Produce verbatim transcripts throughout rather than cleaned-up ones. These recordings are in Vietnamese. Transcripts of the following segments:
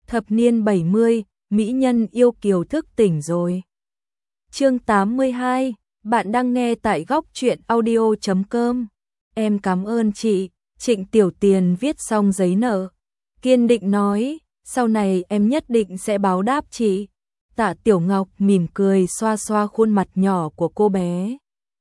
Thập niên bảy mươi, mỹ nhân yêu kiều thức tỉnh rồi. Chương tám mươi hai, bạn đang nghe tại góc truyện audio chấm com. Em cảm ơn chị, Trịnh Tiểu Tiền viết xong giấy nợ. Kiên định nói, sau này em nhất định sẽ báo đáp chị. Tạ Tiểu Ngọc mỉm cười xoa xoa khuôn mặt nhỏ của cô bé.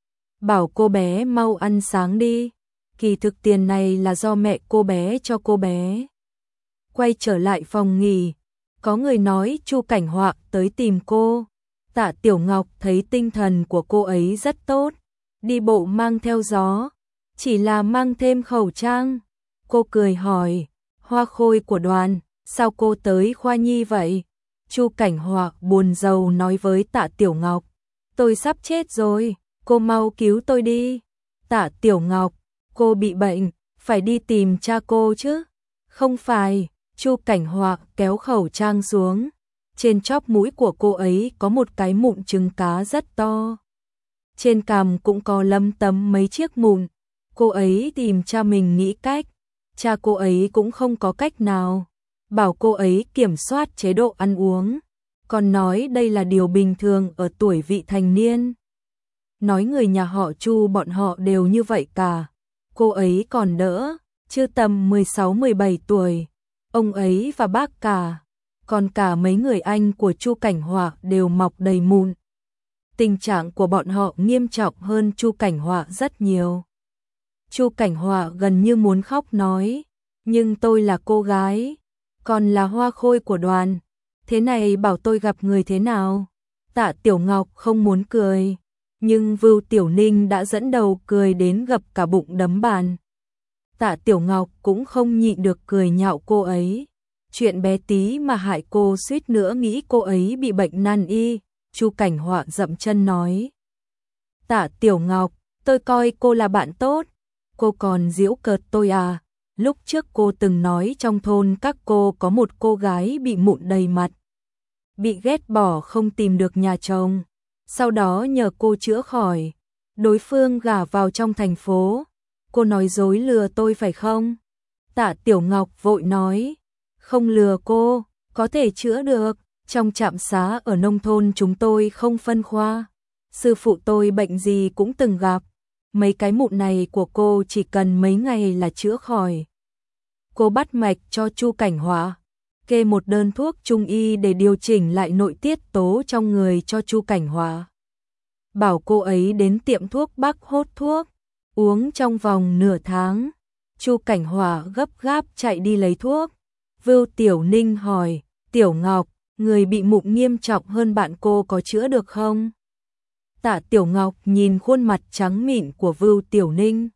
Bảo cô bé mau ăn sáng đi. Kỳ thực tiền này là do mẹ cô bé cho cô bé. Quay trở lại phòng nghỉ, có người nói Chu Cảnh Họa tới tìm cô. Tạ Tiểu Ngọc thấy tinh thần của cô ấy rất tốt, đi bộ mang theo gió, chỉ là mang thêm khẩu trang. Cô cười hỏi, Hoa Khôi của đoàn, sao cô tới khoa nhi vậy? Chu Cảnh Họa buồn rầu nói với Tạ Tiểu Ngọc, tôi sắp chết rồi, cô mau cứu tôi đi. Tạ Tiểu Ngọc, cô bị bệnh, phải đi tìm cha cô chứ? Không phải. Chu Cảnh Họa kéo khẩu trang xuống, trên chóp mũi của cô ấy có một cái mụn trứng cá rất to. Trên cằm cũng có lấm tấm mấy chiếc mụn. Cô ấy tìm cha mình nghĩ cách, cha cô ấy cũng không có cách nào. Bảo cô ấy kiểm soát chế độ ăn uống, còn nói đây là điều bình thường ở tuổi vị thành niên. Nói người nhà họ Chu bọn họ đều như vậy cả. Cô ấy còn đỡ, chưa tầm mười sáu mười bảy tuổi. Ông ấy và bác cả, còn cả mấy người anh của Chu Cảnh Họa đều mọc đầy mụn. Tình trạng của bọn họ nghiêm trọng hơn Chu Cảnh Họa rất nhiều. Chu Cảnh Họa gần như muốn khóc nói, nhưng tôi là cô gái, còn là Hoa Khôi của đoàn, thế này bảo tôi gặp người thế nào? Tạ Tiểu Ngọc không muốn cười, nhưng Vưu Tiểu Ninh đã dẫn đầu cười đến gập cả bụng đấm bàn. Tạ Tiểu Ngọc cũng không nhịn được cười nhạo cô ấy. Chuyện bé tí mà hại cô suýt nữa nghĩ cô ấy bị bệnh nan y. Chu Cảnh Họa dậm chân nói. Tạ Tiểu Ngọc, tôi coi cô là bạn tốt. Cô còn giễu cợt tôi à? Lúc trước cô từng nói trong thôn các cô có một cô gái bị mụn đầy mặt, bị ghét bỏ không tìm được nhà chồng. Sau đó nhờ cô chữa khỏi, đối phương gả vào trong thành phố. Cô nói dối lừa tôi phải không? Tạ Tiểu Ngọc vội nói, không lừa cô, có thể chữa được, trong trạm xá ở nông thôn chúng tôi không phân khoa. Sư phụ tôi bệnh gì cũng từng gặp, mấy cái mụn này của cô chỉ cần mấy ngày là chữa khỏi. Cô bắt mạch cho Chu Cảnh Họa, kê một đơn thuốc trung y để điều chỉnh lại nội tiết tố trong người cho Chu Cảnh Họa. Bảo cô ấy đến tiệm thuốc Bắc hốt thuốc, uống trong vòng nửa tháng. Chu Cảnh Họa gấp gáp chạy đi lấy thuốc. Vưu Tiểu Ninh hỏi, Tiểu Ngọc, người bị mụn nghiêm trọng hơn bạn cô có chữa được không? Tạ Tiểu Ngọc nhìn khuôn mặt trắng mịn của Vưu Tiểu Ninh,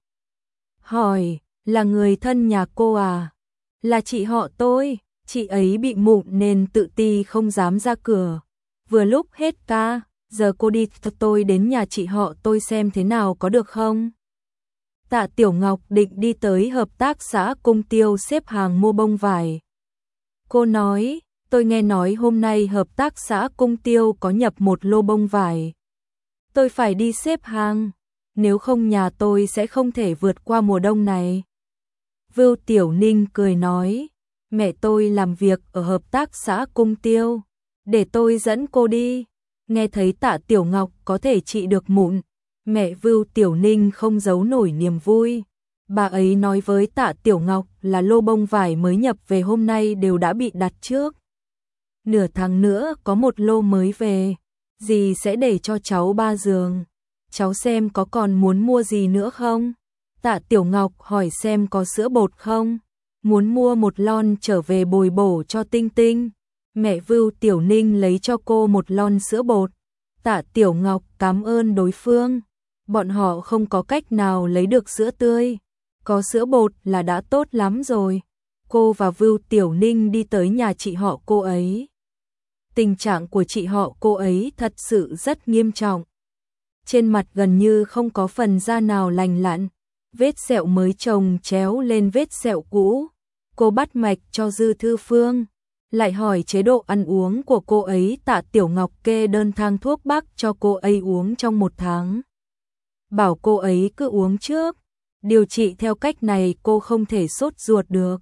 hỏi, là người thân nhà cô à? Là chị họ tôi, chị ấy bị mụn nên tự ti không dám ra cửa. Vừa lúc hết ca, giờ cô đi thật tôi đến nhà chị họ tôi xem thế nào có được không? Tạ Tiểu Ngọc định đi tới hợp tác xã Cung Tiêu xếp hàng mua bông vải. Cô nói, tôi nghe nói hôm nay hợp tác xã Cung Tiêu có nhập một lô bông vải. Tôi phải đi xếp hàng, nếu không nhà tôi sẽ không thể vượt qua mùa đông này. Vưu Tiểu Ninh cười nói, mẹ tôi làm việc ở hợp tác xã Cung Tiêu, để tôi dẫn cô đi. Nghe thấy Tạ Tiểu Ngọc có thể trị được mụn, mẹ Vưu Tiểu Ninh không giấu nổi niềm vui. Bà ấy nói với Tạ Tiểu Ngọc là lô bông vải mới nhập về hôm nay đều đã bị đặt trước. Nửa tháng nữa có một lô mới về, dì sẽ để cho cháu ba giường. Cháu xem có còn muốn mua gì nữa không? Tạ Tiểu Ngọc hỏi xem có sữa bột không? Muốn mua một lon trở về bồi bổ cho Tinh Tinh. Mẹ Vưu Tiểu Ninh lấy cho cô một lon sữa bột. Tạ Tiểu Ngọc cảm ơn đối phương. Bọn họ không có cách nào lấy được sữa tươi, có sữa bột là đã tốt lắm rồi. Cô và Vưu Tiểu Ninh đi tới nhà chị họ cô ấy. Tình trạng của chị họ cô ấy thật sự rất nghiêm trọng. Trên mặt gần như không có phần da nào lành lặn, vết sẹo mới chồng chéo lên vết sẹo cũ. Cô bắt mạch cho Dư Thư Phương, lại hỏi chế độ ăn uống của cô ấy. Tạ Tiểu Ngọc kê đơn thang thuốc Bắc cho cô ấy uống trong một tháng. Bảo cô ấy cứ uống trước, điều trị theo cách này cô không thể sốt ruột được.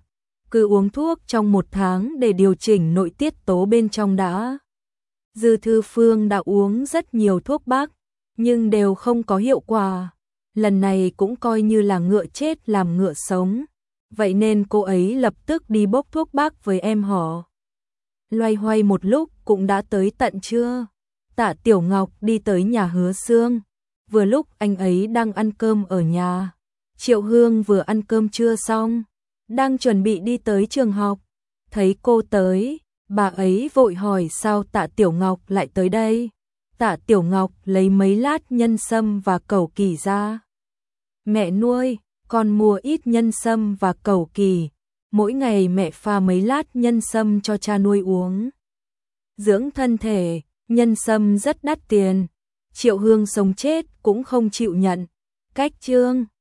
cứ uống thuốc trong một tháng để điều chỉnh nội tiết tố bên trong đã. Dư Thư Phương đã uống rất nhiều thuốc bắc, nhưng đều không có hiệu quả. Lần này cũng coi như là ngựa chết làm ngựa sống. Vậy nên cô ấy lập tức đi bốc thuốc bắc với em họ. Loay hoay một lúc cũng đã tới tận trưa. Tạ Tiểu Ngọc đi tới nhà Hứa Xương. Vừa lúc anh ấy đang ăn cơm ở nhà. Triệu Hương vừa ăn cơm trưa xong, đang chuẩn bị đi tới trường học. Thấy cô tới, bà ấy vội hỏi sao Tạ Tiểu Ngọc lại tới đây. Tạ Tiểu Ngọc lấy mấy lát nhân sâm và cẩu kỳ ra. Mẹ nuôi, con mua ít nhân sâm và cẩu kỳ. Mỗi ngày mẹ pha mấy lát nhân sâm cho cha nuôi uống. Dưỡng thân thể, nhân sâm rất đắt tiền. Triệu Hương sống chết cũng không chịu nhận. Cách chương